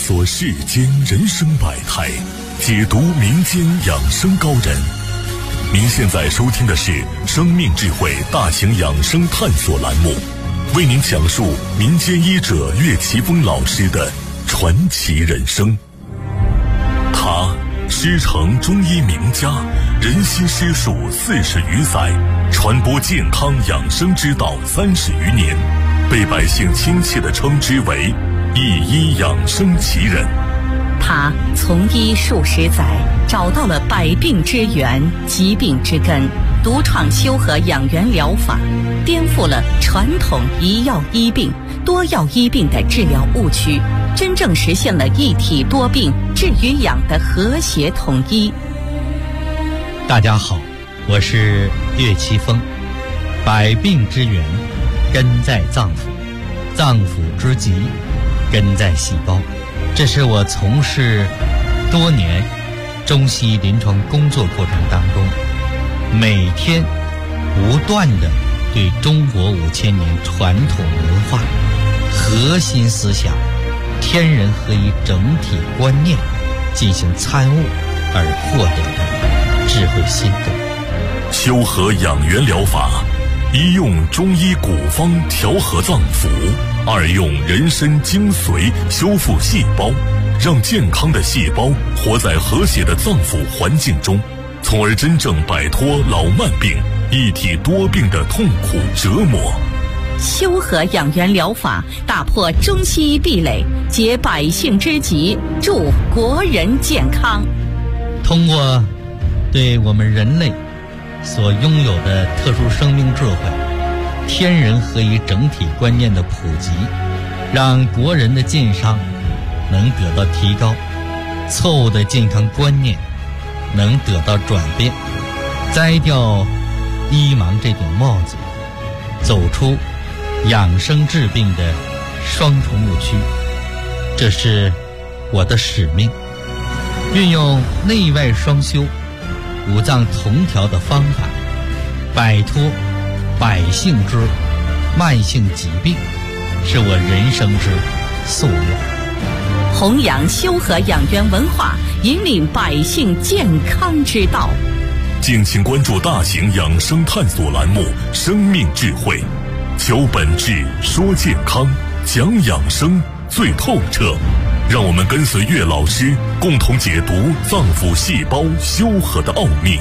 索世间人生百态，解读民间养生高人。您现在收听的是生命智慧大型养生探索栏目，为您讲述民间医者岳奇峰老师的传奇人生。他师承中医名家，人心师术40余载，传播健康养生之道30余年，被百姓亲切地称之为一医养生奇人。 他从医数十载，找到了百病之源、疾病之根，独创修和养元疗法，颠覆了传统一药医病、多药医病的治疗误区，真正实现了一体多病、治与养的和谐统一。 大家好，我是岳奇峰。百病之源根在脏腑，脏腑之疾根在细胞。这是我从事多年中西医临床工作过程当中，每天不断地对中国5000年传统文化核心思想天人合一整体观念进行参悟而获得的智慧心得。 修和养元疗法，一用中医古方调和脏腑，二用人参精髓修复细胞，让健康的细胞活在和谐的脏腑环境中，从而真正摆脱老慢病、一体多病的痛苦折磨。 修和养元疗法打破中西医壁垒，解百姓之急，助国人健康。 通过对我们人类所拥有的特殊生命智慧、天人合一整体观念的普及，让国人的健康能得到提高，错误的健康观念能得到转变，摘掉医盲这顶帽子，走出养生治病的双重误区。这是我的使命，运用内外双修、五脏同调的方法，摆脱百姓之慢性疾病，是我人生之夙愿。 弘扬修和养元文化，引领百姓健康之道。 敬请关注大型养生探索栏目《生命智慧》，求本质，说健康，讲养生最透彻。让我们跟随岳老师，共同解读脏腑细胞修和的奥秘。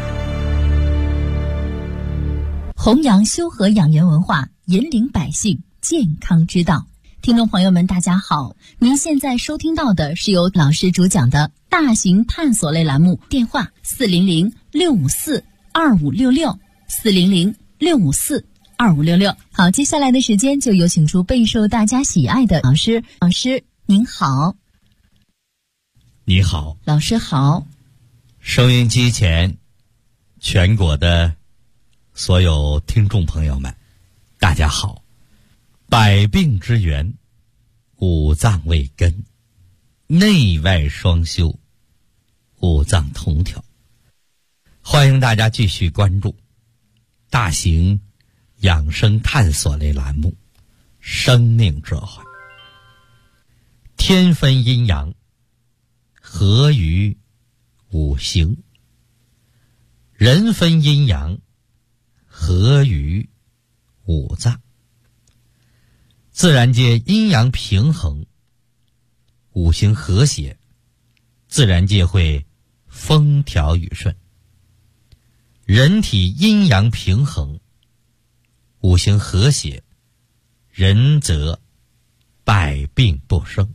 弘扬修和养元文化，引领百姓健康之道。听众朋友们大家好，您现在收听到的是由老师主讲的大型探索类栏目，电话400-654-2566 400-654-2566。好，接下来的时间就有请出备受大家喜爱的老师。老师您好。 你好。 老师好。 收音机前全国的所有听众朋友们大家好。百病之源，五脏为根，内外双修，五脏同调。欢迎大家继续关注大型养生探索类栏目《生命智慧》。天分阴阳，合于五行；人分阴阳，合于五脏。自然界阴阳平衡，五行和谐，自然界会风调雨顺。人体阴阳平衡，五行和谐，人则百病不生。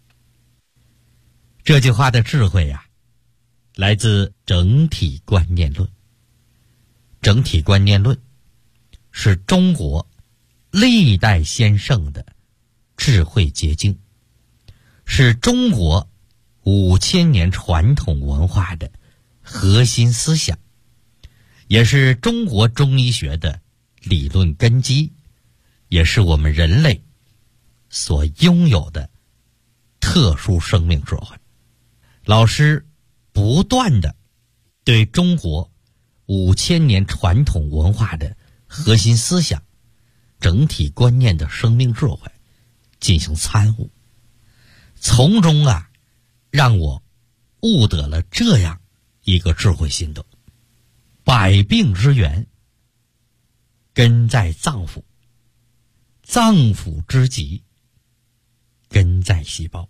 这句话的智慧呀，来自整体观念论。整体观念论是中国历代先圣的智慧结晶，是中国5000年传统文化的核心思想，也是中国中医学的理论根基，也是我们人类所拥有的特殊生命智慧。老师不断地对中国5000年传统文化的核心思想、整体观念的生命智慧进行参悟， 从中让我悟得了这样一个智慧心得：百病之源根在脏腑，脏腑之疾根在细胞。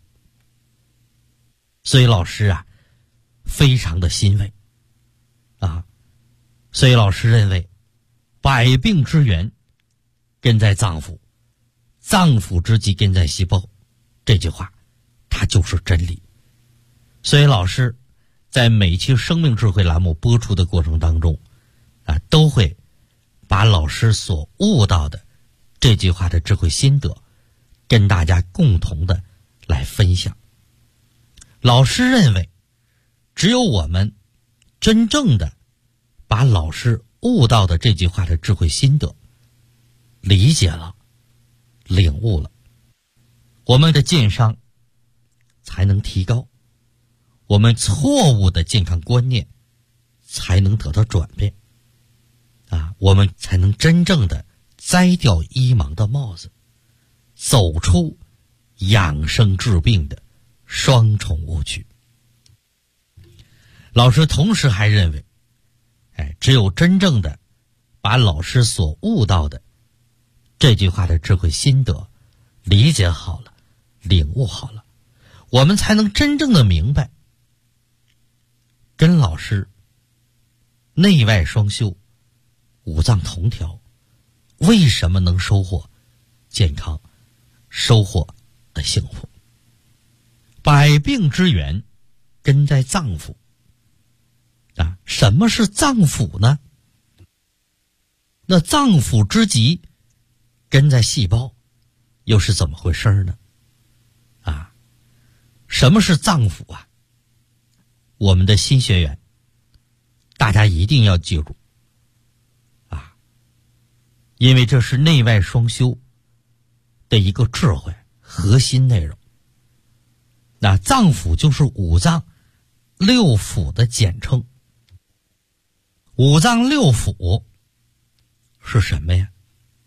所以老师非常的欣慰所以老师认为百病之源根在脏腑，脏腑之疾根在细胞，这句话它就是真理。所以老师在每期生命智慧栏目播出的过程当中都会把老师所悟到的这句话的智慧心得跟大家共同的来分享。老师认为只有我们真正的把老师悟到的这句话的智慧心得理解了、领悟了，我们的健康才能提高，我们错误的健康观念才能得到转变我们才能真正的摘掉医盲的帽子，走出养生治病的双重误区。老师同时还认为只有真正的把老师所悟到的这句话的智慧心得理解好了、领悟好了，我们才能真正的明白跟老师内外双修、五脏同调为什么能收获健康、收获幸福。百病之源根在脏腑什么是脏腑呢？那脏腑之疾根在细胞，又是怎么回事呢？什么是脏腑我们的新学员大家一定要记住因为这是内外双修的一个智慧核心内容。脏腑就是五脏六腑的简称。五脏六腑是什么呀？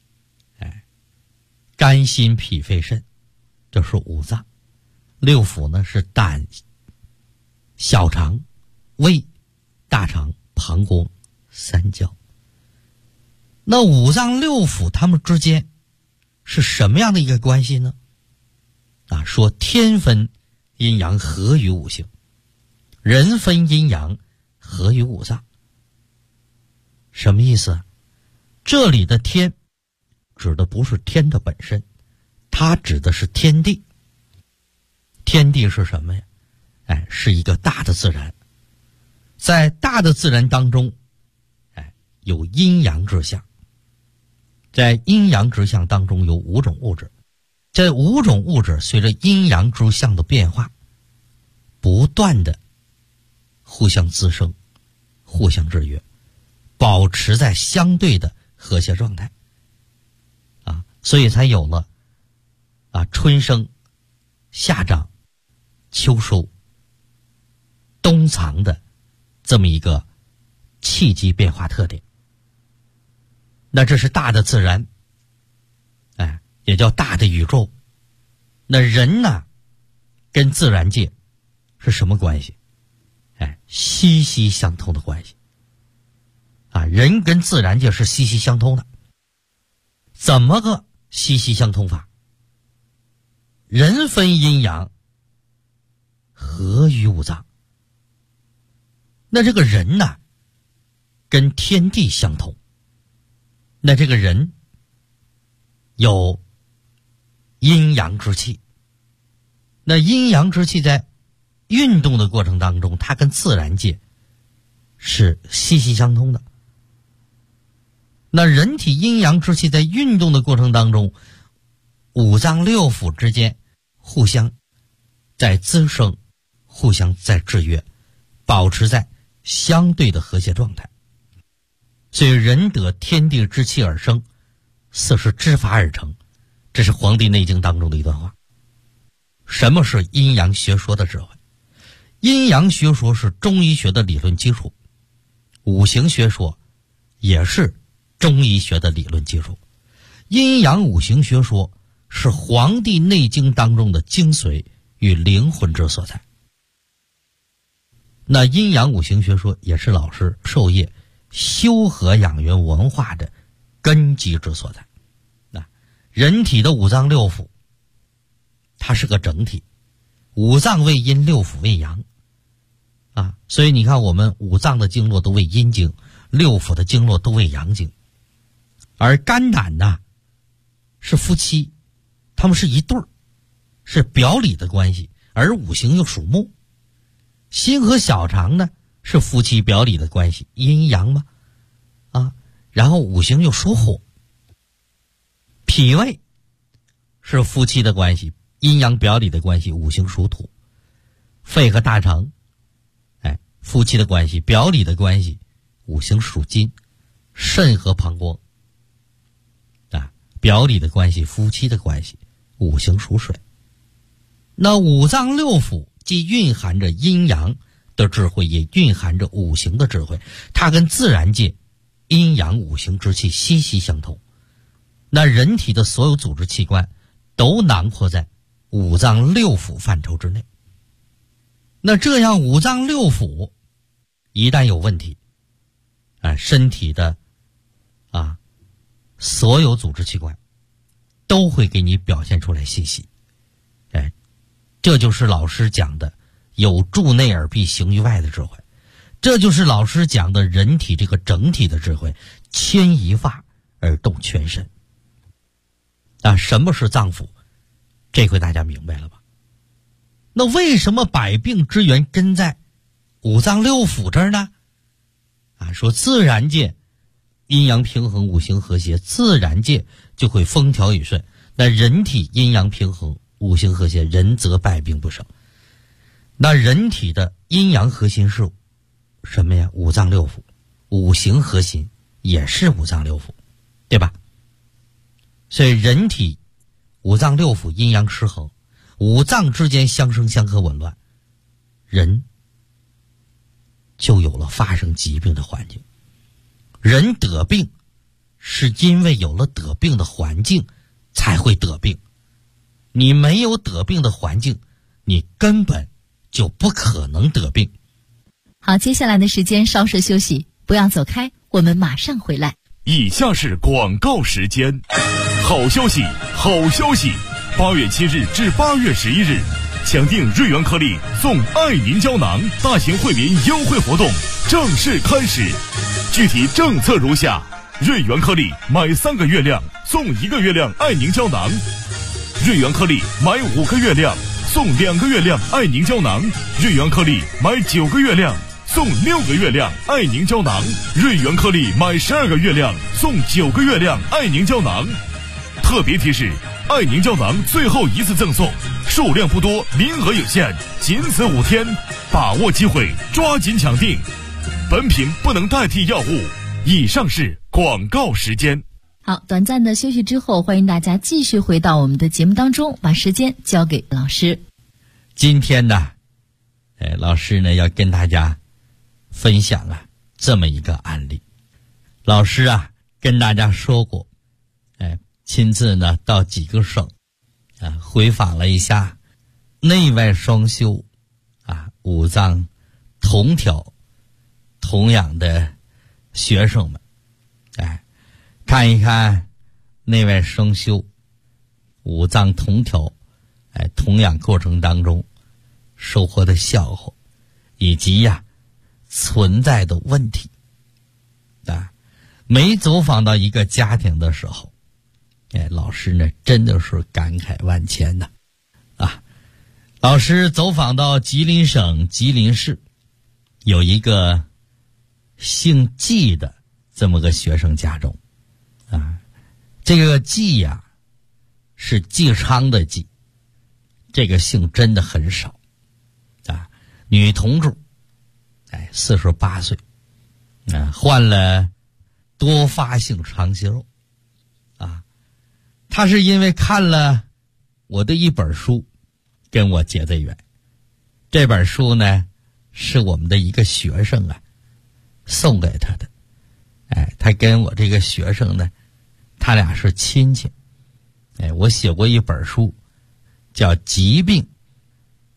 肝心脾肺肾，这是五脏。六腑呢是胆、小肠、胃、大肠、膀胱、三焦。那五脏六腑它们之间是什么样的一个关系呢？说天分阴阳合于五行，人分阴阳合于五脏。什么意思？这里的天指的不是天的本身，它指的是天地。天地是什么呀？是一个大的自然。在大的自然当中有阴阳之象，在阴阳之象当中有五种物质，这五种物质随着阴阳之象的变化不断的互相滋生、互相制约，保持在相对的和谐状态所以才有了春生、夏长、秋收、冬藏的这么一个气机变化特点。那这是大的自然也叫大的宇宙。那人呢跟自然界是什么关系？息息相通的关系人跟自然界是息息相通的。怎么个息息相通法？人分阴阳合于五脏。那这个人呢跟天地相通，那这个人有阴阳之气，那阴阳之气在运动的过程当中，它跟自然界是息息相通的。那人体阴阳之气在运动的过程当中，五脏六腑之间互相在滋生，互相在制约，保持在相对的和谐状态。所以人得天地之气而生，色是之法而成，这是《黄帝内经》当中的一段话。什么是阴阳学说的智慧？阴阳学说是中医学的理论基础，五行学说也是中医学的理论基础。阴阳五行学说是《黄帝内经》当中的精髓与灵魂之所在。那阴阳五行学说也是老师授业修和养元文化的根基之所在。人体的五脏六腑它是个整体，五脏为阴，六腑为阳所以你看我们五脏的经络都为阴经，六腑的经络都为阳经。而肝胆呢是夫妻，他们是一对儿，是表里的关系，而五行又属木。心和小肠呢是夫妻表里的关系，阴阳嘛然后五行又属火。脾胃是夫妻的关系，阴阳表里的关系，五行属土。肺和大肠夫妻的关系，表里的关系，五行属金。肾和膀胱表里的关系，夫妻的关系，五行属水。那五脏六腑既蕴含着阴阳的智慧，也蕴含着五行的智慧，它跟自然界阴阳五行之气息息相通。那人体的所有组织器官都囊括在五脏六腑范畴之内。那这样五脏六腑一旦有问题身体的所有组织器官都会给你表现出来信息。这就是老师讲的有助内而必行于外的智慧，这就是老师讲的人体这个整体的智慧，牵一发而动全身。什么是脏腑？这回大家明白了吧？那为什么百病之源根在五脏六腑这儿呢？说自然界阴阳平衡，五行和谐，自然界就会风调雨顺。那人体阴阳平衡，五行和谐，人则百病不生。那人体的阴阳核心是什么呀？五脏六腑。五行核心也是五脏六腑，对吧？所以人体五脏六腑阴阳失衡，五脏之间相生相克紊乱，人就有了发生疾病的环境。人得病是因为有了得病的环境才会得病，你没有得病的环境，你根本就不可能得病。 好，接下来的时间稍事休息，不要走开，我们马上回来。 以下是广告时间。好消息，好消息！8月7日至8月11日，抢订瑞元颗粒送爱凝胶囊大型惠民优惠活动正式开始。具体政策如下：瑞元颗粒买3个月亮送1个月亮爱凝胶囊，瑞元颗粒买5个月亮送2个月亮爱凝胶囊，瑞元颗粒买9个月亮送6个月亮爱凝胶囊，瑞元颗粒买12个月亮送9个月亮爱凝胶囊。特别提示：爱凝胶囊最后一次赠送，数量不多，名额有限，仅此5天，把握机会，抓紧抢订。本品不能代替药物。以上是广告时间。 好，短暂的休息之后，欢迎大家继续回到我们的节目当中，把时间交给老师。 今天呢，老师呢要跟大家分享这么一个案例。老师跟大家说过，亲自呢到几个省回访了一下内外双修五脏同调同养的学生们，看一看内外双修五脏同调同养过程当中收获的效果，以及存在的问题。每走访到一个家庭的时候，老师呢真的是感慨万千呐。老师走访到吉林省吉林市，有一个姓季的这么个学生家中，这个季是季昌的季，这个姓真的很少。女同志48岁，患了多发性肠息肉。她是因为看了我的一本书跟我结的缘。这本书呢是我们的一个学生送给她的。她跟我这个学生呢，他俩是亲戚。我写过一本书叫《疾病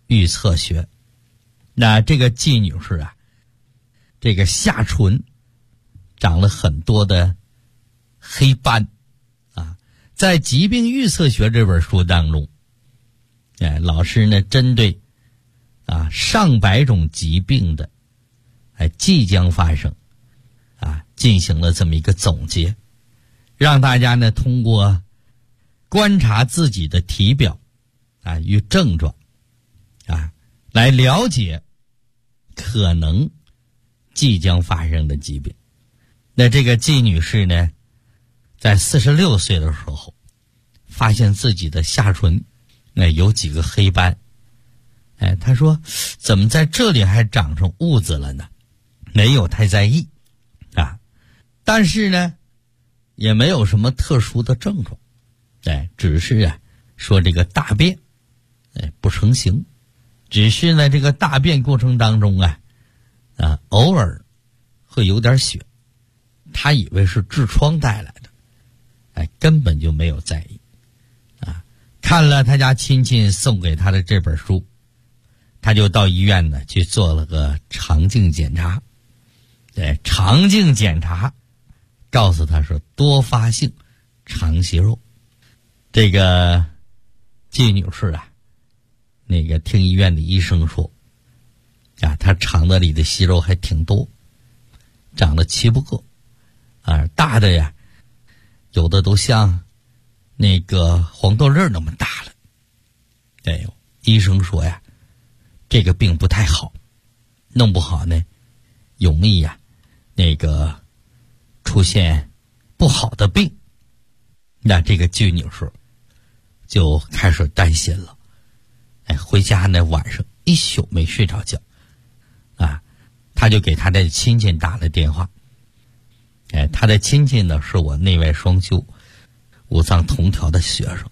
预测学。那这个季女士啊，这个下唇长了很多的黑斑啊，在疾病预测学这本书当中，老师呢针对上百种疾病的即将发生进行了这么一个总结，让大家呢通过观察自己的体表与症状来了解可能即将发生的疾病。那这个季女士呢，在46岁的时候发现自己的下唇有几个黑斑，她说怎么在这里还长上痦子了呢？没有太在意但是呢也没有什么特殊的症状，只是说这个大便不成形，只是呢这个大便过程当中偶尔会有点血，他以为是痔疮带来的，根本就没有在意看了他家亲戚送给他的这本书，他就到医院呢去做了个肠镜检查。肠镜检查告诉他说多发性肠息肉。这个季女士那个听医院的医生说她肠子里的息肉还挺多，长了7、8个大的有的都像那个黄豆粒那么大了。医生说这个病不太好，弄不好呢容易那个出现不好的病。那这个季女士就开始担心了，回家呢晚上一宿没睡着觉他就给他的亲戚打了电话。他的亲戚呢是我内外双修五脏同调的学生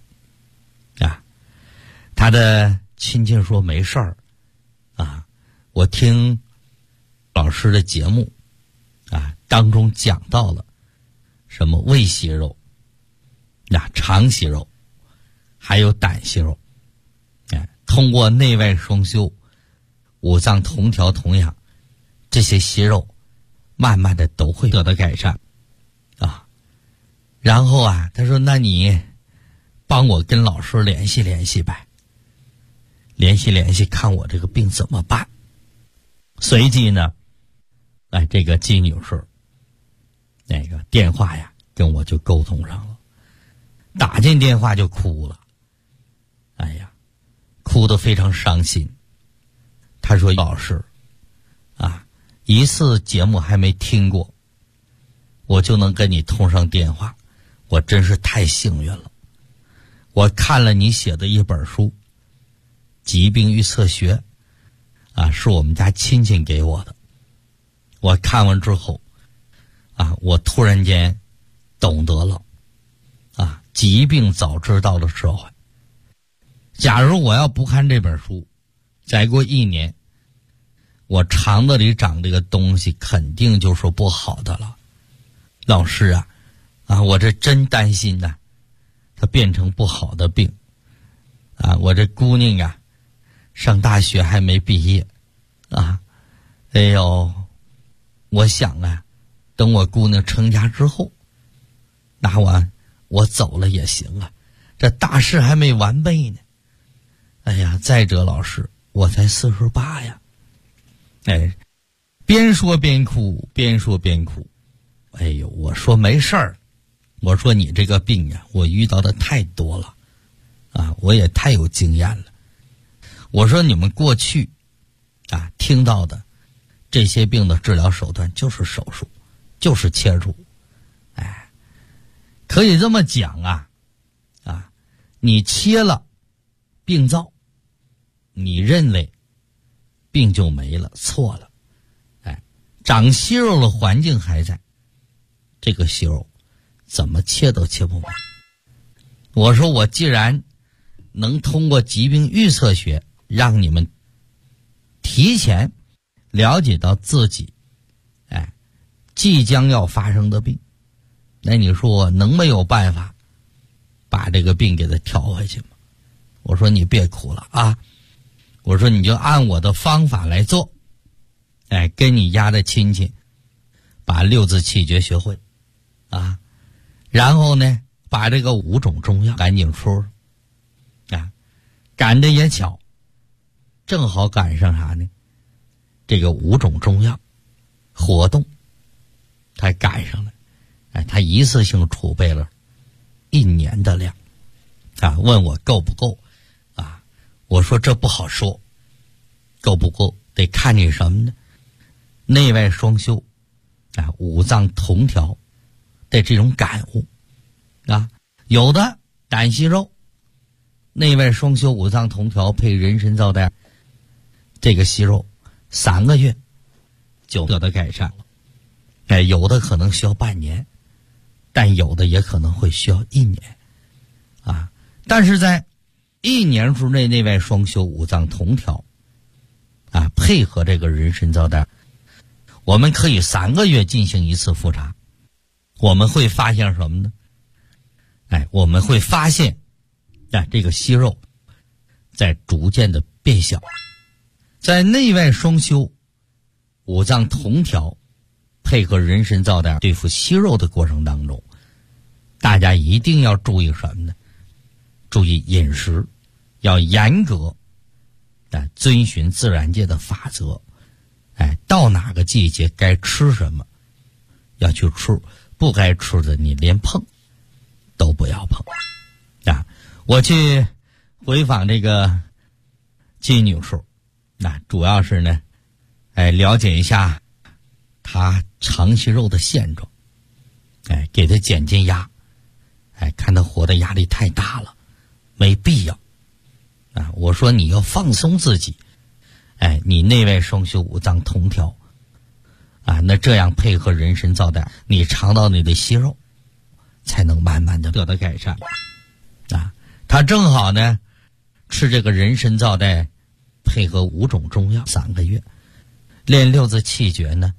他的亲戚说没事儿我听老师的节目当中讲到了什么胃息肉肠息肉还有胆息肉，通过内外双修五脏同调同养，这些息肉慢慢的都会得到改善然后他说那你帮我跟老师联系联系呗，联系看我这个病怎么办。随即呢这个季女士那个电话跟我就沟通上了，打进电话就哭了，哭得非常伤心。她说老师一次节目还没听过我就能跟你通上电话，我真是太幸运了。我看了你写的一本书疾病预测学是我们家亲戚给我的。我看完之后我突然间懂得了疾病早知道的社会。假如我要不看这本书，再过1年我肠子里长这个东西肯定就是不好的了。老师我这真担心它变成不好的病我这姑娘上大学还没毕业我想等我姑娘成家之后，那我走了也行这大事还没完备呢。再者老师我才48边说边哭边说边哭。我说没事儿，我说你这个病我遇到的太多了我也太有经验了。我说你们过去听到的这些病的治疗手段就是手术，就是切除。可以这么讲你切了病灶，你认为病就没了，错了。长息肉的环境还在，这个息肉怎么切都切不完。我说我既然能通过疾病预测学让你们提前了解到自己即将要发生的病，那你说我能没有办法把这个病给它调回去吗？我说你别哭了我说你就按我的方法来做，跟你家的亲戚把六字气诀学会啊，然后呢把这个5种中药赶紧出啊，赶得也巧，正好赶上啥呢？这个5种中药活动，他赶上了，他一次性储备了1年的量啊，问我够不够啊？我说这不好说，够不够得看你什么呢？内外双修啊，五脏同调的这种感悟啊，有的胆息肉，内外双修五脏同调配人参皂苷，这个息肉3个月就得到改善了。有的可能需要半年，但有的也可能会需要1年啊。但是在1年之内内外双修五脏同调啊，配合这个人参皂苷，我们可以3个月进行一次复查，我们会发现什么呢？我们会发现这个息肉在逐渐的变小。在内外双修五脏同调配合人参皂苷对付息肉的过程当中，大家一定要注意什么呢？注意饮食，要严格遵循自然界的法则。到哪个季节该吃什么要去吃，不该吃的你连碰都不要碰啊！我去回访这个季女士，主要是呢了解一下她肠息肉的现状，给她减减压，看她活的压力太大了，没必要啊！我说你要放松自己，你内外双修五脏同调啊，那这样配合人参皂苷，你肠道内的息肉才能慢慢的得到改善啊。他正好呢吃这个人参皂苷配合5种中药3个月，练6字气诀呢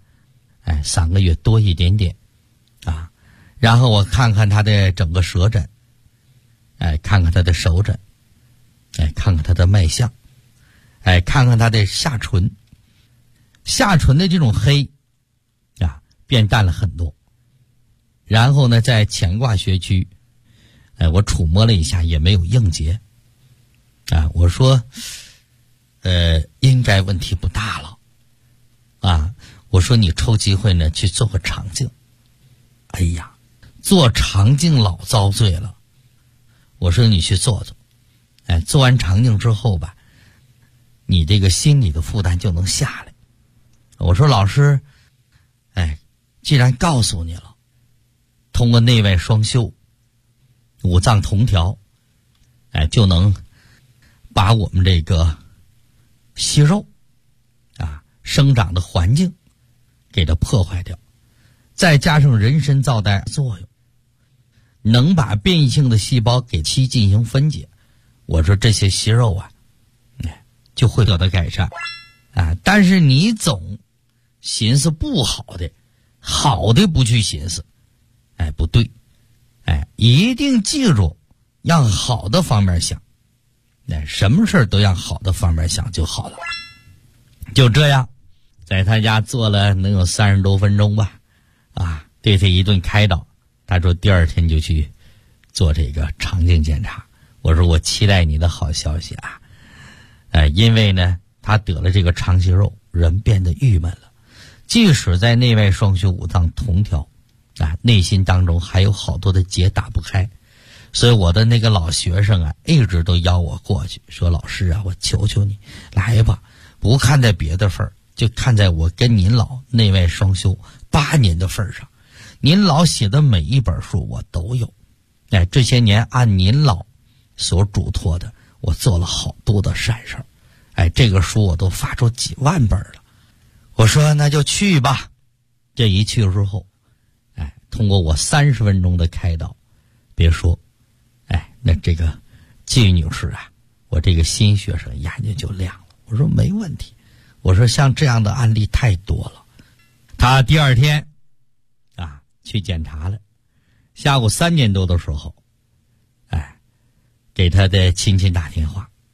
3个月多一点点啊。然后我看看他的整个舌诊，看看他的手诊，看看他的脉象，看看他的下唇，下唇的这种黑啊变淡了很多。然后呢在乾卦穴区我触摸了一下，也没有硬结啊。我说应该问题不大了啊。我说你抽机会呢去做个肠镜。哎呀，做肠镜老遭罪了。我说你去做做，做完肠镜之后吧，你这个心理的负担就能下来。我说老师，既然告诉你了，通过内外双修五脏同调，就能把我们这个息肉啊生长的环境给它破坏掉，再加上人参皂苷作用，能把变异性的细胞给其进行分解。我说这些息肉啊就会得到改善啊。但是你总寻思不好的，好的不去寻思，不对，一定记住让好的方面想，什么事都让好的方面想就好了。就这样在他家做了能有30多分钟吧啊，对他一顿开导。他说第2天就去做这个肠镜检查。我说我期待你的好消息啊。因为呢他得了这个肠息肉，人变得郁闷了，即使在内外双修五脏同调啊，内心当中还有好多的结打不开。所以我的那个老学生啊一直都邀我过去，说老师啊，我求求你来吧，不看在别的份儿，就看在我跟您老内外双修8年的份上，您老写的每一本书我都有，这些年按您老所嘱托的，我做了好多的善事儿，这个书我都发出几万本了。我说那就去吧。这一去之后，通过我30分钟的开导，别说，那这个季女士啊，我这个新学生眼睛就亮了。我说没问题，我说像这样的案例太多了。他第2天啊去检查了，下午3点多的时候，给他的亲戚打电话，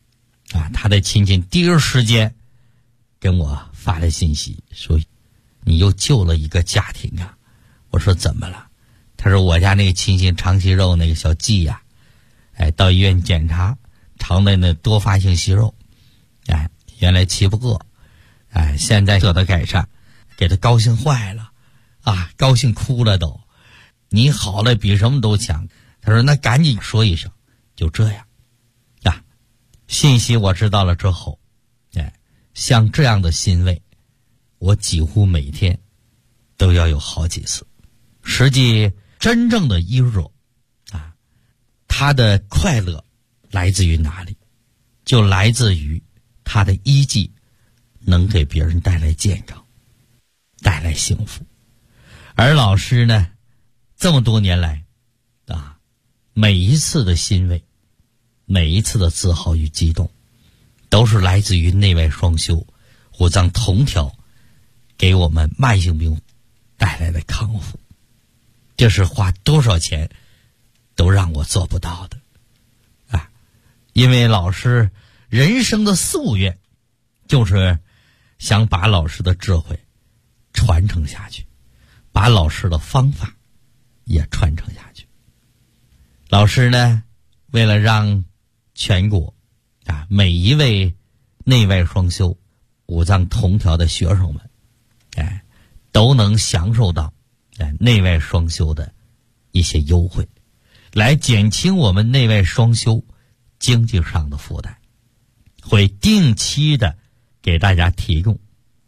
他的亲戚第一时间跟我发了信息说，你又救了一个家庭啊。我说怎么了？他说我家那个亲戚肠息肉那个小季呀，到医院检查肠内的多发性息肉，原来气不过，现在得到改善，给他高兴坏了高兴哭了都。你好了比什么都强。他说那赶紧说一声。就这样信息我知道了之后，像这样的欣慰我几乎每天都要有好几次。实际真正的医者他的快乐来自于哪里？就来自于他的医技能给别人带来健康，带来幸福。而老师呢，这么多年来每一次的欣慰，每一次的自豪与激动，都是来自于内外双修、五脏同调给我们慢性病带来的康复。这是花多少钱都让我做不到的因为老师人生的夙愿就是想把老师的智慧传承下去，把老师的方法也传承下去。老师呢，为了让全国每一位内外双修、五脏同调的学生们都能享受到内外双修的一些优惠，来减轻我们内外双修经济上的负担，会定期的给大家提供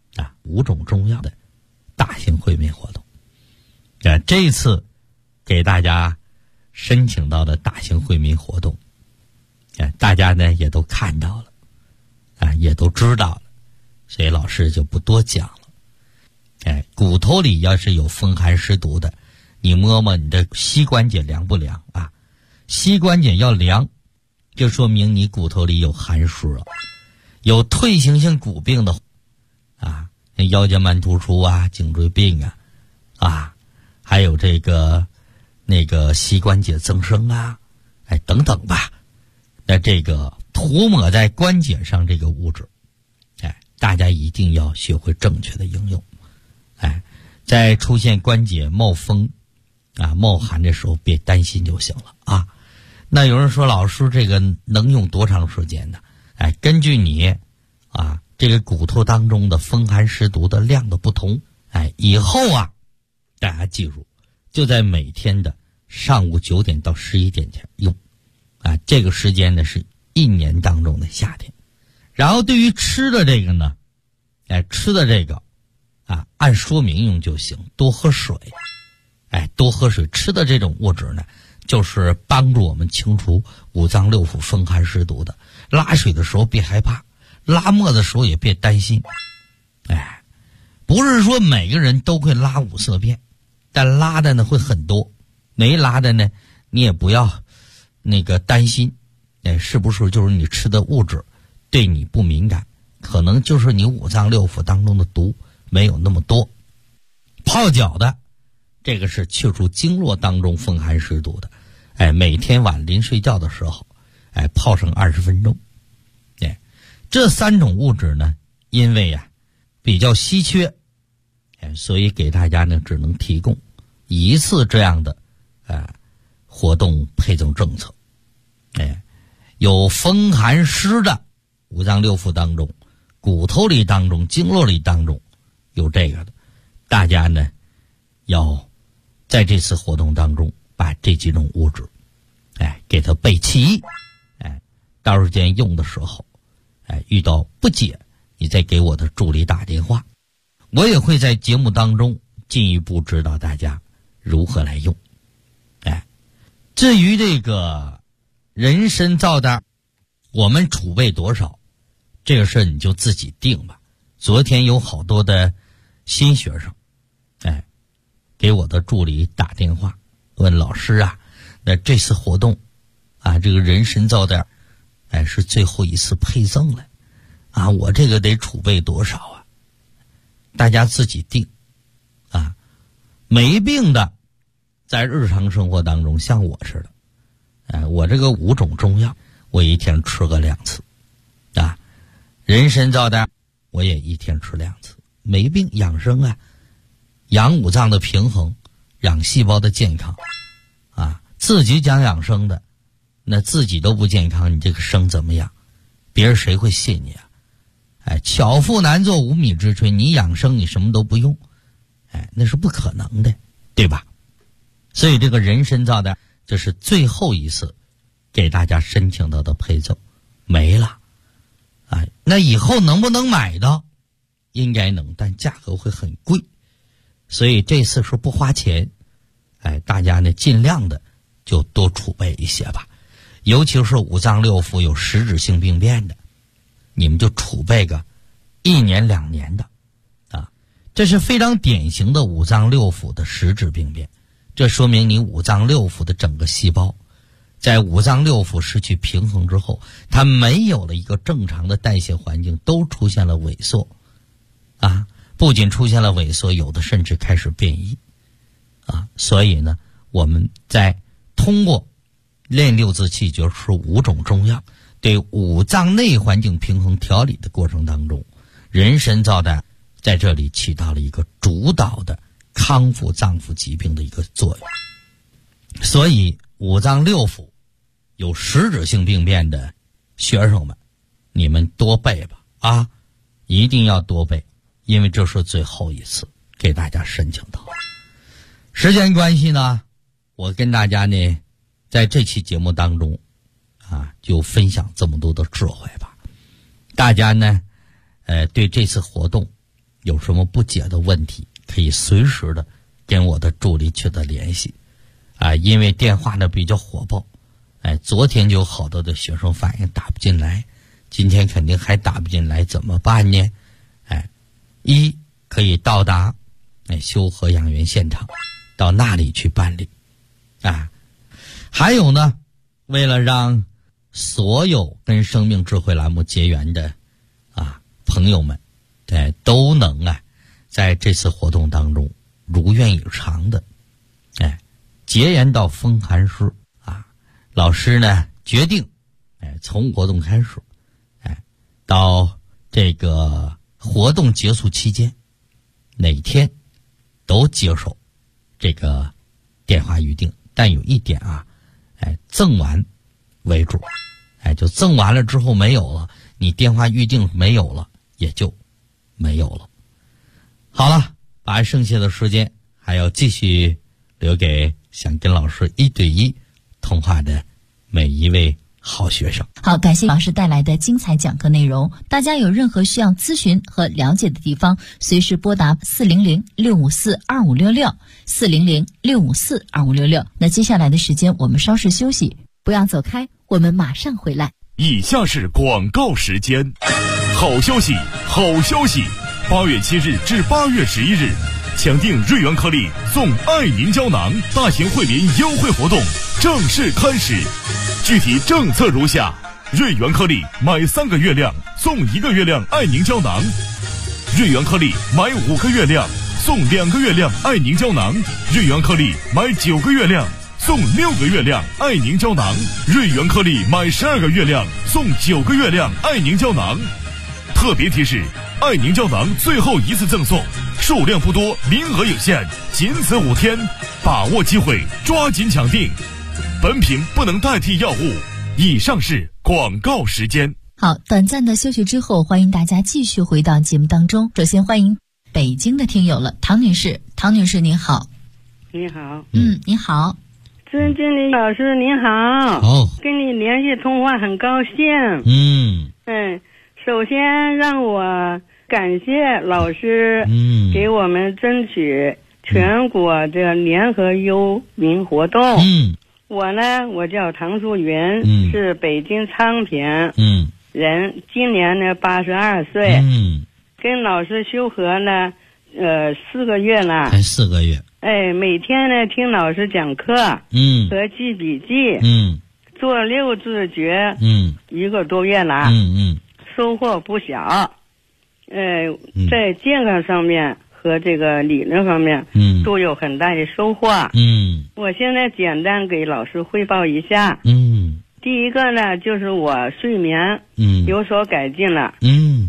5种中药的大型惠民活动。这一次给大家申请到的大型惠民活动，大家呢也都看到了也都知道了，所以老师就不多讲了。骨头里要是有风寒湿毒的，你摸摸你的膝关节凉不凉膝关节要凉，就说明你骨头里有寒湿有退行性骨病的腰间盘突出颈椎病还有这个膝关节增生等等吧。那这个涂抹在关节上这个物质大家一定要学会正确的应用。在出现关节冒风冒寒的时候别担心就行了那有人说老师这个能用多长时间呢？根据你这个骨头当中的风寒湿毒的量的不同以后大家记住，就在每天的上午9点到11点前用这个时间呢是1年当中的夏天。然后对于吃的这个呢吃的这个按说明用就行，多喝水多喝水。吃的这种物质呢就是帮助我们清除五脏六腑风寒湿毒的。拉水的时候别害怕，拉沫的时候也别担心不是说每个人都会拉五色便，但拉的呢会很多，没拉的呢你也不要担心是不是就是你吃的物质对你不敏感，可能就是你五脏六腑当中的毒没有那么多。泡脚的这个是去除经络当中风寒湿毒的每天晚临睡觉的时候泡上20分钟这3种物质呢因为比较稀缺所以给大家呢只能提供一次这样的活动配赠政策有风寒湿的五脏六腑当中、骨头里当中、经络里当中有这个的，大家呢要在这次活动当中把这几种物质给它备齐到时间用的时候遇到不解你再给我的助理打电话，我也会在节目当中进一步指导大家如何来用至于这个人参皂苷我们储备多少这个事你就自己定吧。昨天有好多的新学生给我的助理打电话问老师那这次活动这个人参皂苷是最后一次配赠了我这个得储备多少大家自己定没病的在日常生活当中像我似的我这个5种中药我一天吃个2次人参皂苷我也一天吃2次，没病养生啊，养五脏的平衡，养细胞的健康啊。自己讲养生的，那自己都不健康，你这个生怎么养？别人谁会信你啊？哎，巧妇难做无米之炊，你养生你什么都不用，哎，那是不可能的，对吧？所以这个人参皂苷，这是最后一次给大家申请到的配奏，没了。哎，那以后能不能买到？应该能，但价格会很贵，所以这次是不花钱。哎，大家呢尽量的就多储备一些吧，尤其是五脏六腑有实质性病变的，你们就储备个1年2年的啊，这是非常典型的五脏六腑的实质病变。这说明你五脏六腑的整个细胞在五脏六腑失去平衡之后，它没有了一个正常的代谢环境，都出现了萎缩啊，不仅出现了萎缩，有的甚至开始变异啊。所以呢，我们在通过练六字气诀吃5种中药，对五脏内环境平衡调理的过程当中，人参皂苷在这里起到了一个主导的康复脏腑疾病的一个作用。所以五脏六腑有实质性病变的学生们，你们多备吧啊，一定要多备，因为这是最后一次给大家申请到。时间关系呢，我跟大家呢在这期节目当中啊，就分享这么多的智慧吧。大家呢对这次活动有什么不解的问题，可以随时的跟我的助理取得联系啊，因为电话呢比较火爆，哎，昨天就有好多的学生反映打不进来，今天肯定还打不进来，怎么办呢？哎，一可以到达修和养元现场，到那里去办理啊。还有呢，为了让所有跟生命智慧栏目结缘的朋友们都能在这次活动当中如愿以偿的结缘到风寒师啊。老师呢决定从活动开始到这个活动结束期间，哪天都接受这个电话预定，但有一点赠完为主，就赠完了之后没有了，你电话预定没有了也就没有了。好了，把剩下的时间还要继续留给想跟老师1对1通话的每一位好学生。 好，感谢老师带来的精彩讲课内容。大家有任何需要咨询和了解的地方，随时拨打400-654-2566 400-654-2566。那接下来的时间我们稍事休息，不要走开，我们马上回来。 以下是广告时间。好消息，好消息！8月7日至8月11日，抢订瑞元颗粒送爱凝胶囊大型惠民优惠活动正式开始。具体政策如下：瑞元颗粒买3个月亮送1个月亮爱凝胶囊，瑞元颗粒买5个月亮送2个月亮爱凝胶囊，瑞元颗粒买9个月亮送6个月亮爱凝胶囊，瑞元颗粒买12个月亮送9个月亮爱凝胶囊。特别提示，爱凝胶囊最后一次赠送，数量不多，名额有限，仅此5天，把握机会，抓紧抢订。本品不能代替药物。以上是广告时间。 好，短暂的休息之后，欢迎大家继续回到节目当中。首先欢迎北京的听友了，唐女士。唐女士您好。 你好。 你好。 尊敬的老师您好。跟你联系通话很高兴。首先让我感谢老师给我们争取全国的联合忧民活动。我叫唐淑云，是北京昌平人，今年呢82岁。跟老师修和呢4个月了。 4个月。 每天呢听老师讲课和记笔记，做6字诀1个多月了。收获不小，在健康上面和这个理论方面，都有很大的收获。我现在简单给老师汇报一下。第一个呢，就是我睡眠有所改进了。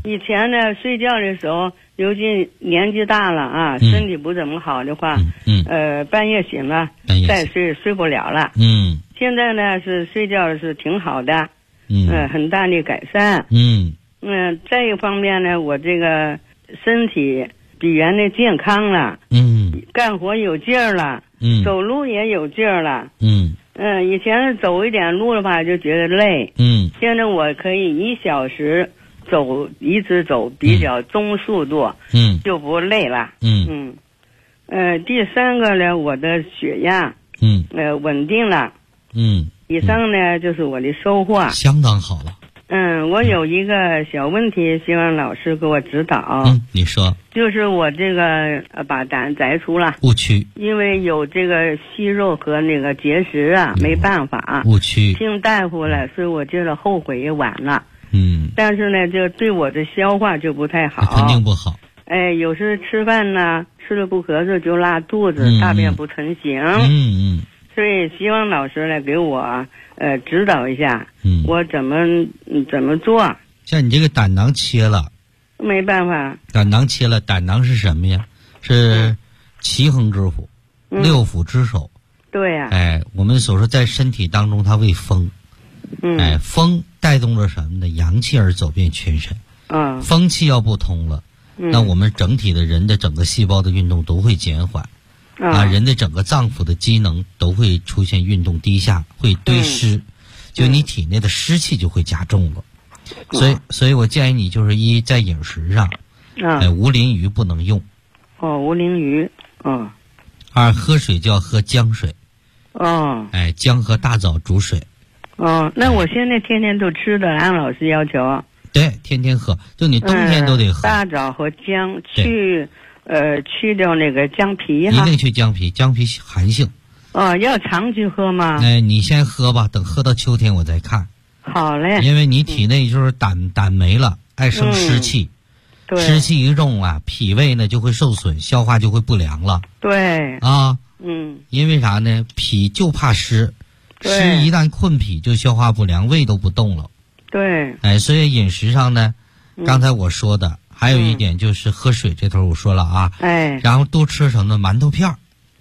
以前呢，睡觉的时候，尤其年纪大了啊，身体不怎么好的话，半夜醒了，再睡不了了。现在呢是睡觉是挺好的，很大的改善。再一方面呢，我这个身体比原来健康了，干活有劲儿了，走路也有劲儿了。以前走一点路的话就觉得累，现在我可以1小时一直走比较中速度，就不累了。第三个呢，我的血压稳定了。以上呢就是我的收获， 相当好了。 我有一个小问题，希望老师给我指导。 你说。 就是我这个把胆摘除了， 误区， 因为有这个息肉和那个结石啊，没办法。 误区。 听大夫了，所以我觉得后悔也晚了。但是呢，就对我的消化就不太好。 肯定不好。 有时吃饭呢，吃了不合适就拉肚子，大便不成形。所以希望老师来给我指导一下，我怎么做？ 像你这个胆囊切了， 没办法。 胆囊切了，胆囊是什么呀？是奇恒之府，六腑之首。 对呀。 我们所说在身体当中，它为风。风带动着什么呢？阳气而走遍全身。风气要不通了，那我们整体的人的整个细胞的运动都会减缓。人的整个脏腑的机能都会出现运动低下，会堆湿，就你体内的湿气就会加重了。所以我建议你就是在饮食上，无磷鱼不能用。 无磷鱼。 二，喝水就要喝姜水。姜和大枣煮水。 那我现在天天都吃的，按老师要求。 对，天天喝，就你冬天都得喝。 大枣和姜去掉那个姜皮哈。 一定去姜皮，姜皮寒性。 要常去喝吗？ 你先喝吧，等喝到秋天我再看。 好嘞。 因为你体内就是胆没了，爱生湿气。湿气一重啊，脾胃呢就会受损，消化就会不良了。 对。 因为啥呢？脾就怕湿，湿一旦困脾就消化不良，胃都不动了。 对。 所以饮食上呢，刚才我说的。还有一点就是喝水这头我说了啊，然后多吃什么馒头片儿。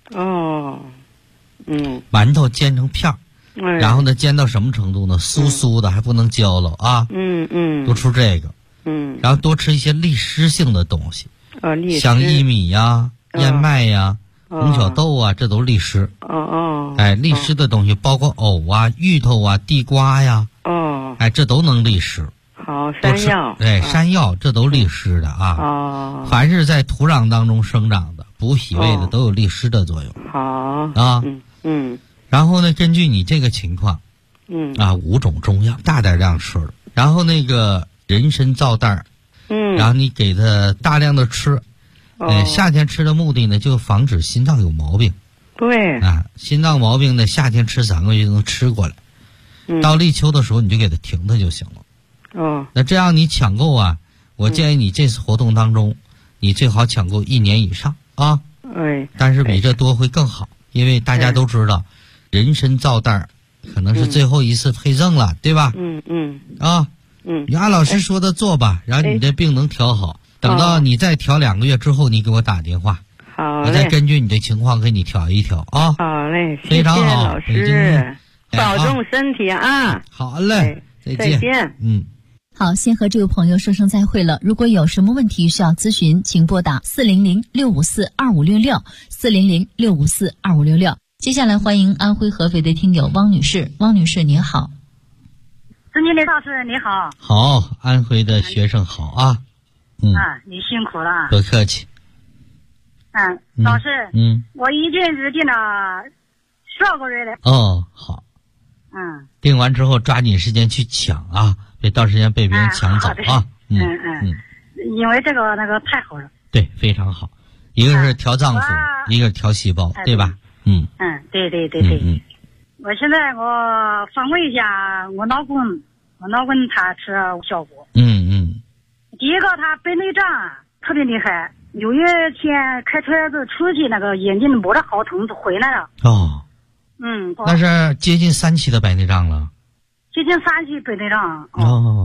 馒头煎成片儿，然后呢煎到什么程度呢？酥酥的，还不能焦了啊。多吃这个。然后多吃一些利湿性的东西，像薏米呀、燕麦呀、红小豆啊，这都利湿。利湿的东西包括藕啊、芋头啊、地瓜呀，这都能利湿。 好，山药。 山药这都利湿的啊。凡是在土壤当中生长的、补脾胃的，都有利湿的作用。 好。 然后呢，根据你这个情况， 5种中药大点量吃了，然后那个人参皂袋，然后你给它大量的吃。夏天吃的目的呢，就防止心脏有毛病。 对。 心脏毛病呢，夏天吃3个月就能吃过来。到立秋的时候你就给它停它就行了。那这样你抢购啊，我建议你这次活动当中，你最好抢购1年以上啊。但是比这多会更好，因为大家都知道，人参皂袋可能是最后一次配赠了，对吧？你按老师说的做吧，然后你的病能调好。等到你再调2个月之后，你给我打电话，我再根据你的情况给你调一调啊。 好嘞， 非常好， 老师，保重身体啊。 好嘞， 再见。 好，先和这位朋友说声再会了。如果有什么问题需要咨询，请拨打400-654-2566 400-654-2566。接下来欢迎安徽合肥的听友汪女士。汪女士您好。 曾经理老师你好。 好，安徽的学生好啊。 你辛苦了。 不客气。 老师，我已经预定了12个月了。 好。定完之后抓紧时间去抢啊，别到时间被别人抢走啊。 因为这个那个太好了。 对，非常好。一个是调脏腑，一个是调细胞，对吧？ 对。我现在我访问一下我老公他吃效果。第一个他白内障特别厉害，6月前开车子出去那个眼睛摸着好疼就回来了。那是接近3期的白内障了。 接近3期白内障。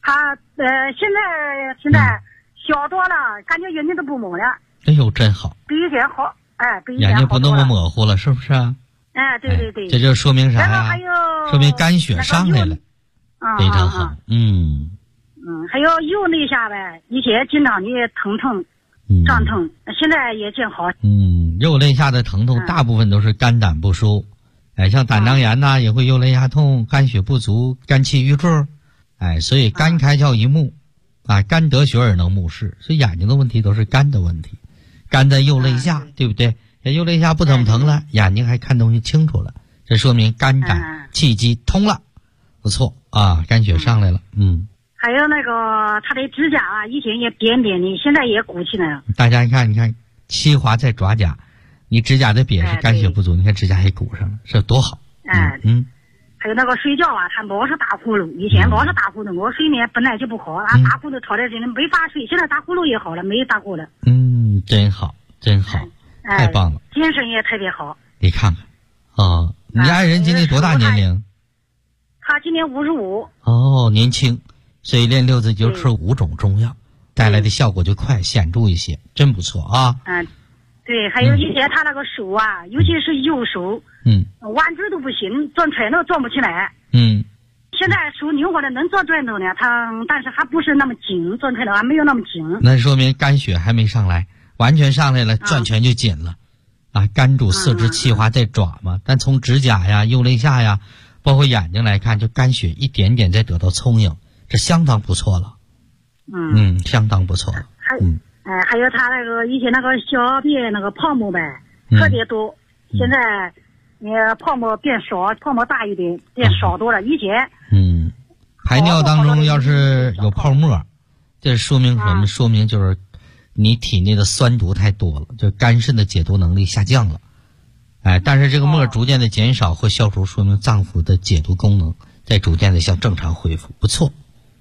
他现在小多了，感觉眼睛都不蒙了。 哎呦，真好， 比以前好，比以前好。 眼睛不那么模糊了，是不是啊？ 对对对。 这就说明啥呀？说明肝血上来了，非常好。 还有右肋下呗，以前经常的疼胀疼，现在也见好。 右肋下的疼痛大部分都是肝胆不舒，像胆囊炎呐，也会右肋下痛，肝血不足，肝气郁滞，所以肝开窍一目，肝得血而能目视，所以眼睛的问题都是肝的问题，肝在右肋下，对不对？右肋下不怎么疼了，眼睛还看东西清楚了，这说明肝胆气机通了，不错啊，肝血上来了。 还有那个他的指甲以前也扁扁的，现在也鼓起来了。 大家你看气滑在爪甲，你指甲的瘪是肝血不足，你看指甲还鼓上了，这多好。 还有那个睡觉他老是打呼噜，以前老是打呼噜，我睡眠本来就不好，打呼噜吵在这里没法睡，现在打呼噜也好了，没打呼了。 真好，太棒了， 精神也特别好。 你看看你爱人今年多大年龄？ 他今年55。 哦，年轻，所以练六字灸吃5种中药，带来的效果就快显著一些，真不错啊。 对，还有以前他那个手尤其是右手，弯直都不行，转转都转不起来。现在手灵活的能转转头呢，但是还不是那么紧，转转头还没有那么紧。 那说明肝血还没上来，完全上来了，转拳就紧了。肝主四肢，气滑在爪嘛，但从指甲呀、右肋下呀，包括眼睛来看，就肝血一点点在得到充盈，这相当不错了。相当不错了。 还有他那个以前那个小便那个泡沫呗，特别多，现在泡沫变少，泡沫大一点，变少多了。以前排尿当中要是有泡沫，这说明什么？说明就是你体内的酸毒太多了，就肝肾的解毒能力下降了。但是这个沫逐渐的减少或消除，说明脏腑的解毒功能在逐渐的向正常恢复，不错。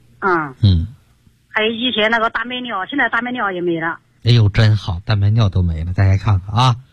还有以前那个大便尿，现在大便尿也没了。 哎呦，真好，大便尿都没了，大家看看啊。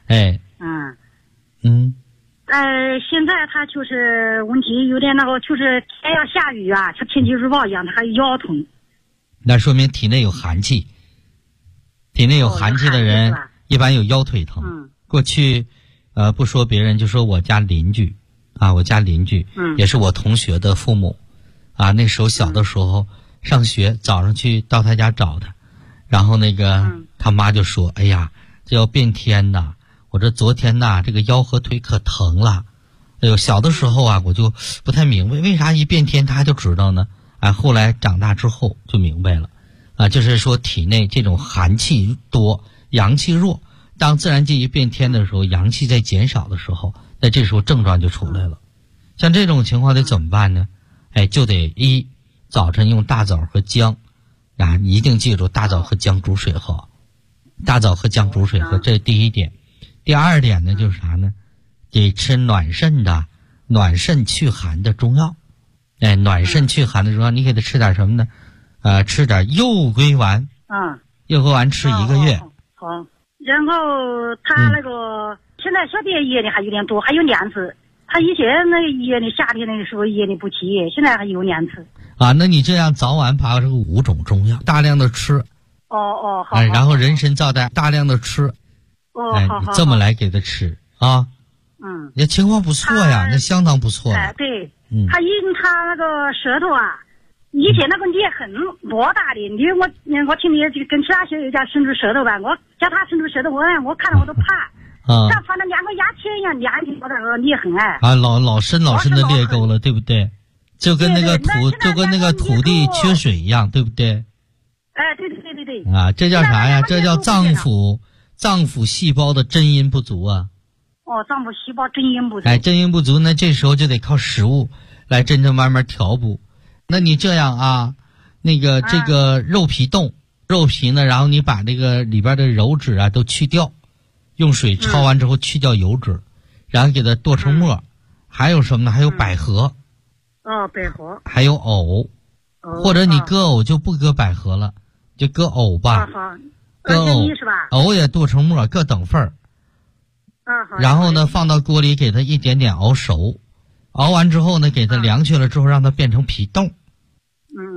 现在他就是问题有点那个，就是天要下雨像天气预报一样，他还腰疼。 那说明体内有寒气，体内有寒气的人一般有腰腿疼。过去不说别人，就说我家邻居也是我同学的父母那时候小的时候上学，早上去到他家找他，然后他妈就说：“哎呀，这要变天呐！我这昨天这个腰和腿可疼了。”哎呦，小的时候我就不太明白为啥一变天他就知道呢？后来长大之后就明白了就是说体内这种寒气多，阳气弱，当自然界一变天的时候，阳气在减少的时候，那这时候症状就出来了。像这种情况得怎么办呢？就得早晨用大枣和姜一定记住大枣和姜煮水喝，大枣和姜煮水喝，这是第一点。第二点呢就是啥呢？得吃暖肾去寒的中药。暖肾去寒的中药，你给他吃点什么呢？吃点右归丸。右归丸吃1个月。 好。然后他那个现在小便液的还有点多，还有黏子。他以前液的夏天那个时候液的不起，现在还有黏子。 那你这样早晚把这个5种中药大量的吃。 好。 然后人参皂苷大量的吃。 好。 这么来给他吃那情况不错呀，那相当不错。 对。他那个舌头以前那个裂痕多大的，我听你跟其他学友家伸出舌头吧，我叫他伸出舌头，我看了我都怕。像反正2个牙签一样粘起那个裂痕老深的裂沟了，对不对？就跟那个土地缺水一样，对不对？ 对。 这叫啥呀？这叫脏腑细胞的真阴不足脏腑细胞真阴不足。 真阴不足，那这时候就得靠食物来真正慢慢调补。那你这样这个肉皮呢，然后你把这个里边的油脂都去掉，用水焯完之后去掉油脂，然后给它剁成末。还有什么呢？还有百合。 百合。 还有藕。或者你割藕就不割百合了，就割藕吧。割藕是吧？ 藕也剁成末，各等份儿。然后呢，放到锅里给它一点点熬熟，熬完之后呢，给它凉去了之后，让它变成皮冻。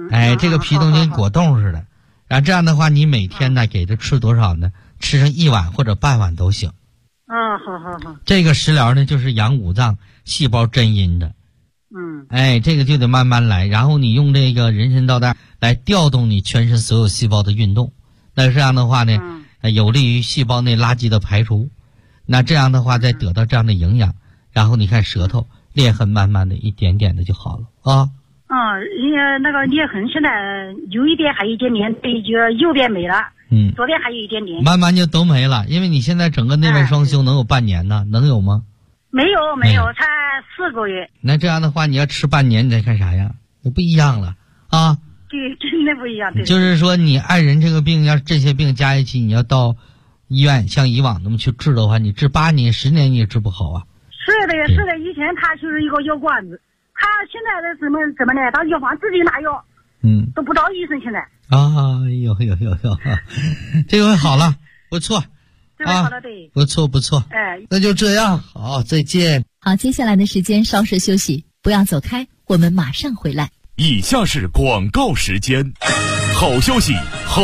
哎，这个皮都跟果冻似的。然后这样的话，你每天呢给它吃多少呢？吃上1碗或者半碗都行。 好。 这个食疗呢，就是养五脏细胞真阴的。哎，这个就得慢慢来。然后你用这个人参皂苷来调动你全身所有细胞的运动。那这样的话呢，有利于细胞内垃圾的排除。那这样的话，再得到这样的营养，然后你看舌头裂痕慢慢的一点点的就好了啊。 那个裂痕现在有一点还有一点点，对，就右边没了，左边还有一点点， 慢慢就都没了。因为你现在整个内外双修能有半年呢，能有吗？ 没有，才4个月。 那这样的话，你要吃半年，你再看啥样？那不一样了啊。 对，真的不一样。对， 就是说你爱人这个病，要这些病加一起，你要到医院像以往那么去治的话，你治8年10年你也治不好啊。 是的，以前他就是一个药罐子，他现在的怎么呢？到药房自己拿药，都不找医生现在。 有，这回好了，不错。 这回好了，对， 不错。 哎， 那就这样，好，再见。 好，接下来的时间稍事休息，不要走开，我们马上回来。 以下是广告时间。好消息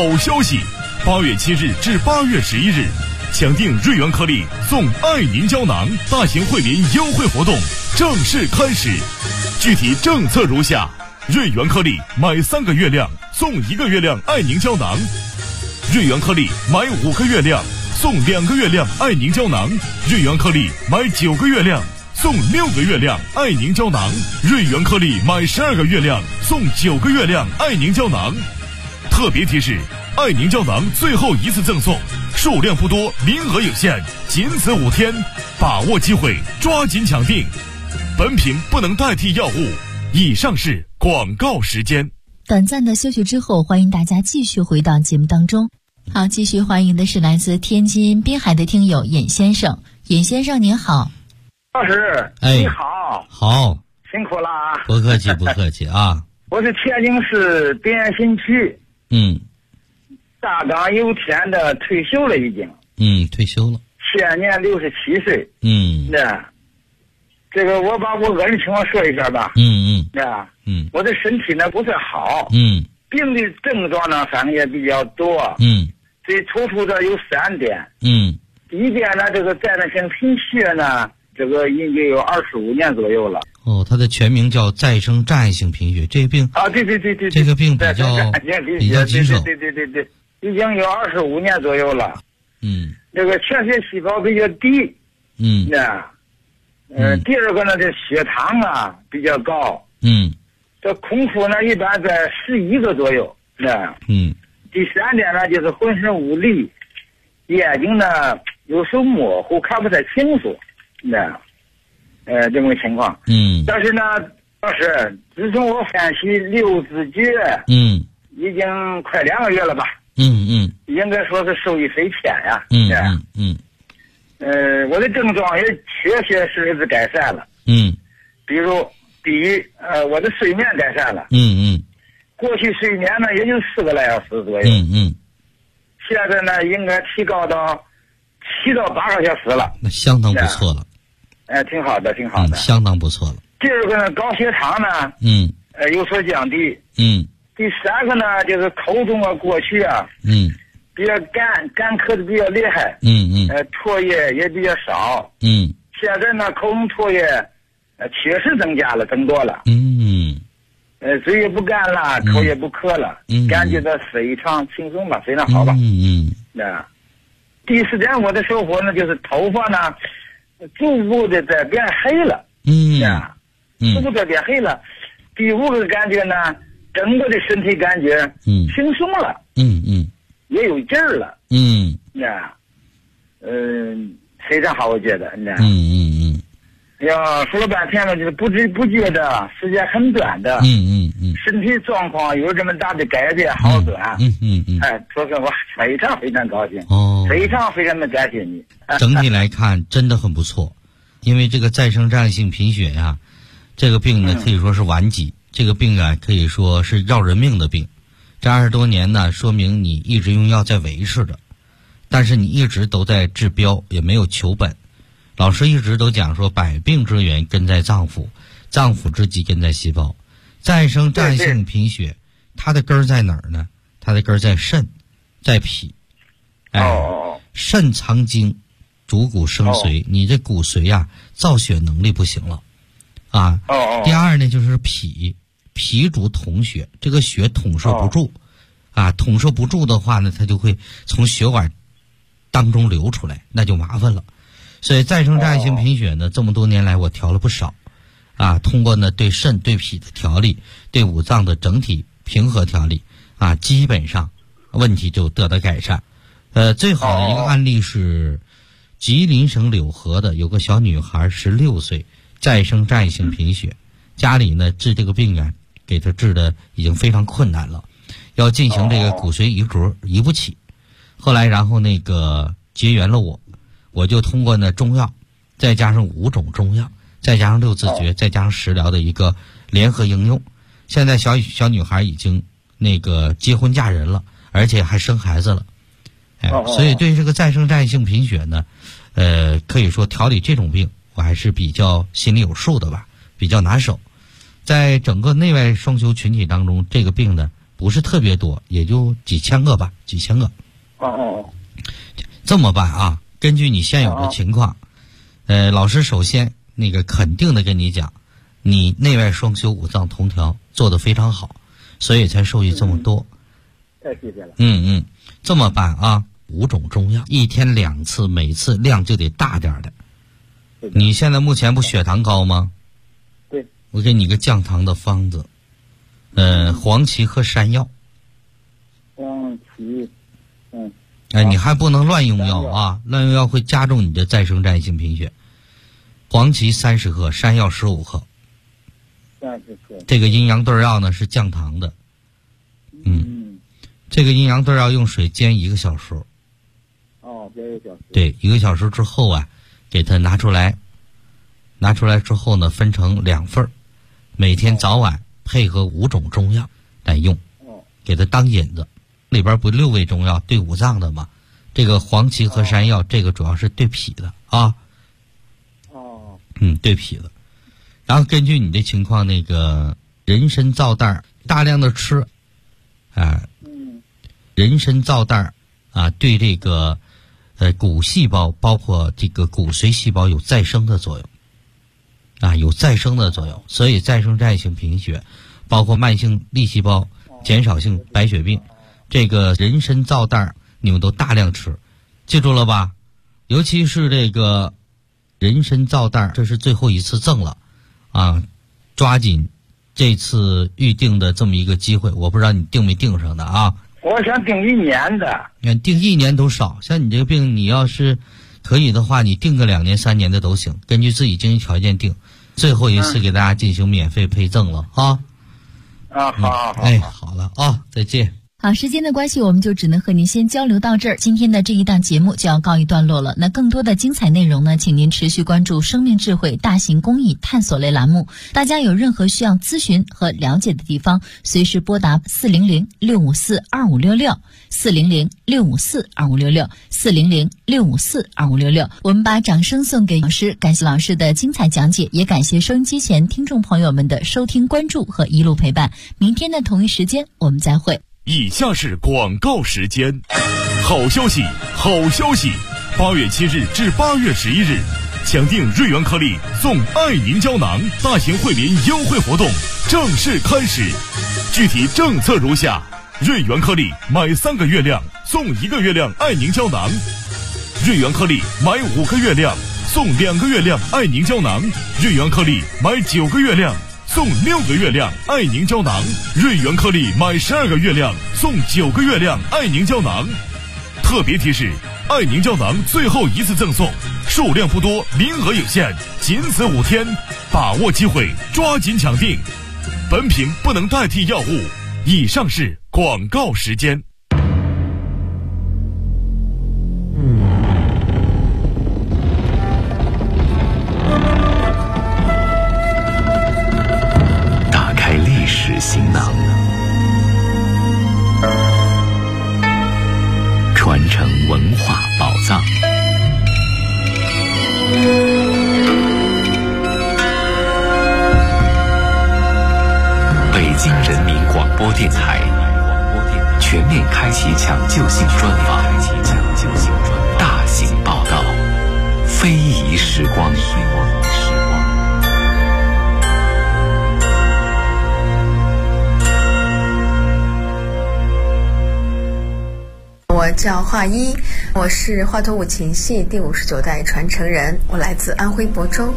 ！8月7日至8月11日，抢订瑞元颗粒送爱凝胶囊大型惠民优惠活动正式开始。具体政策如下：瑞元颗粒买3个月亮送1个月亮爱凝胶囊；瑞元颗粒买5个月亮送2个月亮爱凝胶囊；瑞元颗粒买9个月亮送6个月亮爱凝胶囊；瑞元颗粒买12个月亮送9个月亮爱凝胶囊。特别提示：爱凝胶囊最后一次赠送，数量不多，名额有限，仅此5天，把握机会，抓紧抢订。本品不能代替药物。以上是广告时间。 短暂的休息之后，欢迎大家继续回到节目当中。好，继续欢迎的是来自天津滨海的听友尹先生。尹先生您好。 老师，你好。 好， 辛苦了啊。 不客气啊。 我是天津市边新区大港油田的，退休了已经。 退休了。 现年67岁。这个我把我个人情况说一下吧。我的身体呢不太好。病的症状呢反正也比较多。最突出的有3点。第一点呢，这个再生性贫血呢，这个已经有25年左右了。 它的全名叫再生障碍性贫血，这个病对， 这个病比较棘手。 对，已经有25年左右了。这个全血细胞比较低。第二个呢，这血糖啊比较高。这空腹呢一般在11个左右。第3点呢，就是浑身无力，眼睛呢有时候模糊，看不太清楚。这么个情况。但是呢，老师，自从我翻起六字诀，已经快2个月了吧。应该说是受益匪浅呀。我的症状也确切是改善了。比如第一，我的睡眠改善了。过去睡眠呢也就4个来小时左右。现在呢应该提高到7到8个小时了。 那相当不错了。 挺好的。 相当不错了。 第二个呢，高血糖呢，有所降低。第3个呢，就是口中啊，过去啊，比较干咳的比较厉害。唾液也比较少。现在呢，口中唾液确实增多了。嘴也不干了，口也不渴了。感觉到非常轻松吧，非常好吧。第4点我的收获呢，就是头发呢逐步的在变黑了。逐步在变黑了。第5个感觉呢，整个的身体感觉轻松了。也有劲儿了。非常好，我觉得。要说了半天了，就是不知不觉的时间很短的。身体状况有这么大的改变好转。说实话非常非常高兴。非常非常的感谢你。 整体来看真的很不错。因为这个再生障碍性贫血呀，这个病呢可以说是顽疾。这个病啊可以说是要人命的病。这20多年呢，说明你一直用药在维持着，但是你一直都在治标，也没有求本。老师一直都讲说，百病之源根在脏腑，脏腑之疾根在细胞。再生障碍性贫血它的根儿在哪儿呢？它的根儿在肾，在脾。肾藏精，主骨生髓，你这骨髓啊，造血能力不行了啊。第二呢，就是脾主统血，这个血统摄不住啊，统摄不住的话呢，它就会从血管当中流出来，那就麻烦了。所以再生障碍性贫血呢，这么多年来我调了不少啊，通过呢对肾对脾的调理，对五脏的整体平和调理啊，基本上问题就得到改善。最好的一个案例是吉林省柳河的有个小女孩16岁，再生障碍性贫血，家里呢治这个病啊，给她治的已经非常困难了，要进行这个骨髓移植移不起。后来然后那个结缘了我就通过呢中药，再加上5种中药，再加上6字诀，再加上食疗的一个联合应用，现在小女孩已经那个结婚嫁人了，而且还生孩子了。所以对这个再生障碍性贫血呢，可以说调理这种病我还是比较心里有数的吧，比较拿手。在整个内外双修群体当中，这个病呢不是特别多，也就几千个吧，几千个。这么办啊？根据你现有的情况，老师首先那个肯定的跟你讲，你内外双修五脏同调做得非常好，所以才受益这么多。 太谢谢了。 这么办啊？5种中药，1天2次，每次量就得大点的。你现在目前不血糖高吗？ 对。 我给你个降糖的方子，黄芪和山药。 黄芪， 你还不能乱用药啊！乱用药会加重你的再生障碍性贫血。黄芪30克，山药15克。 30克。 这个阴阳对药呢是降糖的。这个阴阳对药用水煎1个小时。 煎1个小时。 对，1个小时之后啊，给它拿出来之后呢，分成2份，每天早晚配合5种中药来用，给它当引子。里边不6味中药对五脏的吗？这个黄芪和山药，这个主要是对脾的啊。对脾的。然后根据你的情况，那个人参皂蛋大量的吃人参皂蛋对这个骨细胞包括这个骨髓细胞有再生的作用有再生的作用。所以再生障碍性贫血包括慢性粒细胞减少性白血病，这个人参皂蛋你们都大量吃，记住了吧？尤其是这个人参皂蛋，这是最后一次赠了抓紧这次预定的这么一个机会，我不知道你定没定上的啊？ 我想定1年的。 定1年都少，像你这个病，你要是可以的话，你定个2年3年的都行，根据自己经济条件定。最后一次给大家进行免费配赠了啊！ 好。 好了啊，再见。 好，时间的关系，我们就只能和您先交流到这儿。今天的这一档节目就要告一段落了。那更多的精彩内容呢，请您持续关注生命智慧大型公益探索类栏目。大家有任何需要咨询和了解的地方，随时拨打400-654-2566 400-654-2566 400-654-2566。我们把掌声送给老师，感谢老师的精彩讲解，也感谢收音机前听众朋友们的收听关注和一路陪伴。明天的同一时间我们再会。 以下是广告时间。好消息，8月7日至8月11日，抢订瑞元颗粒送爱凝胶囊大型惠民优惠活动正式开始。具体政策如下：瑞元颗粒买3个月亮送1个月亮爱凝胶囊，瑞元颗粒买5个月亮送2个月亮爱凝胶囊，瑞元颗粒买9个月亮送6个月亮爱凝胶囊，瑞元颗粒买12个月亮送9个月亮爱凝胶囊。特别提示：爱凝胶囊最后一次赠送，数量不多，名额有限，仅此5天，把握机会，抓紧抢订。本品不能代替药物。以上是广告时间。 行囊，传承文化宝藏。北京人民广广播电台全面开启抢救性专访，大型报道，非遗时光。 我叫华一，我是华佗五禽戏第59代传承人，我来自安徽亳州。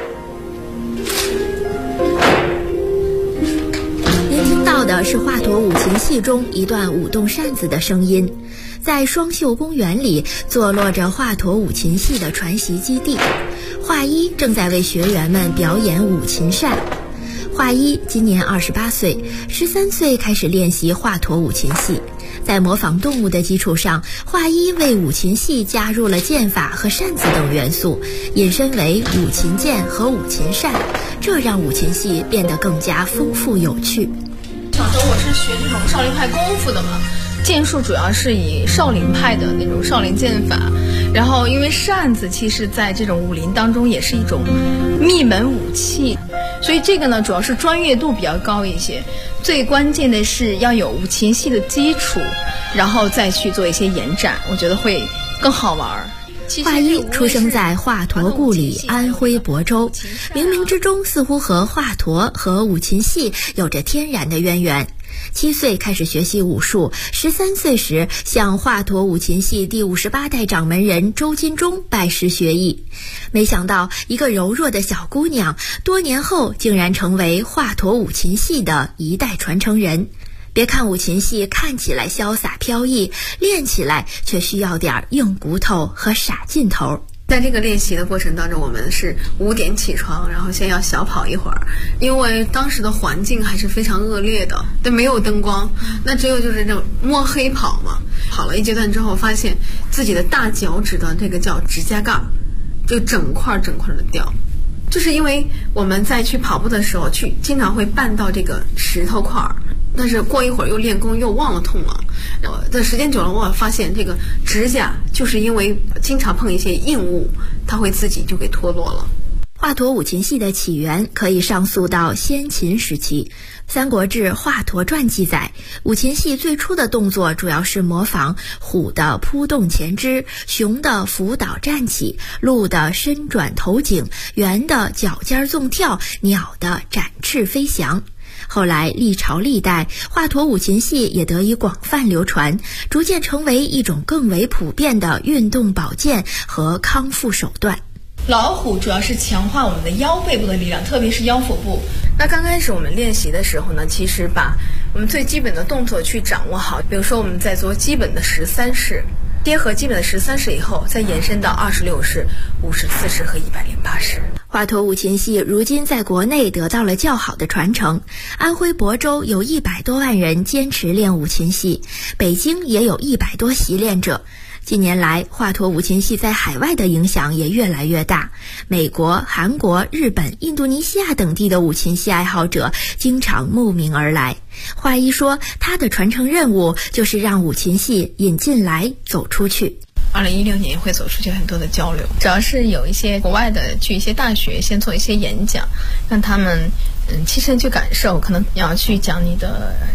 您听到的是华佗五禽戏中一段舞动扇子的声音。在双秀公园里坐落着华佗五禽戏的传习基地，华一正在为学员们表演五禽扇。华一今年28岁，13岁开始练习华佗五禽戏。在模仿动物的基础上，华一为五禽戏加入了剑法和扇子等元素，引申为五禽剑和五禽扇，这让五禽戏变得更加丰富有趣。 小时候我是学这种少林派功夫的嘛，剑术主要是以少林派的那种少林剑法，然后因为扇子其实在这种武林当中也是一种秘门武器，所以这个呢主要是专业度比较高一些，最关键的是要有五禽戏的基础，然后再去做一些延展，我觉得会更好玩。 华一出生在华佗故里安徽亳州，冥冥之中似乎和华佗和五禽戏有着天然的渊源。7岁开始学习武术，13岁时向华佗五禽戏第58代掌门人周金忠拜师学艺。没想到一个柔弱的小姑娘，多年后竟然成为华佗五禽戏的一代传承人。别看五禽戏看起来潇洒飘逸，练起来却需要点硬骨头和傻劲头。 在这个练习的过程当中，我们是5点起床，然后先要小跑一会儿，因为当时的环境还是非常恶劣的，对，没有灯光，那只有就是这种摸黑跑嘛。跑了一阶段之后，发现自己的大脚趾的这个叫指甲盖就整块的掉，就是因为我们在去跑步的时候经常会绊到这个石头块，但是过一会儿又练功又忘了痛了。但时间久了，我发现这个指甲就是因为经常碰一些硬物，它会自己就给脱落了。 华佗五禽戏的起源可以上溯到先秦时期。《三国志·华佗传》记载，五禽戏最初的动作主要是模仿虎的扑动前肢，熊的伏倒站起，鹿的伸转头颈，猿的脚尖纵跳，鸟的展翅飞翔。后来历朝历代，华佗五禽戏也得以广泛流传，逐渐成为一种更为普遍的运动保健和康复手段。 老虎主要是强化我们的腰背部的力量，特别是腰腹部。那刚开始我们练习的时候呢，其实把我们最基本的动作去掌握好，比如说我们在做基本的13式，结合基本的13式以后，再延伸到26式、54式和108式。 华佗五禽戏如今在国内得到了较好的传承，安徽亳州有100多万人坚持练五禽戏，北京也有100多习练者。近年来，华佗五禽戏在海外的影响也越来越大，美国、韩国、日本、印度尼西亚等地的五禽戏爱好者经常慕名而来。华一说，他的传承任务就是让五禽戏引进来走出去。 2016年会走出去很多的交流，主要是有一些国外的去一些大学先做一些演讲，让他们亲身去感受，可能要去讲你的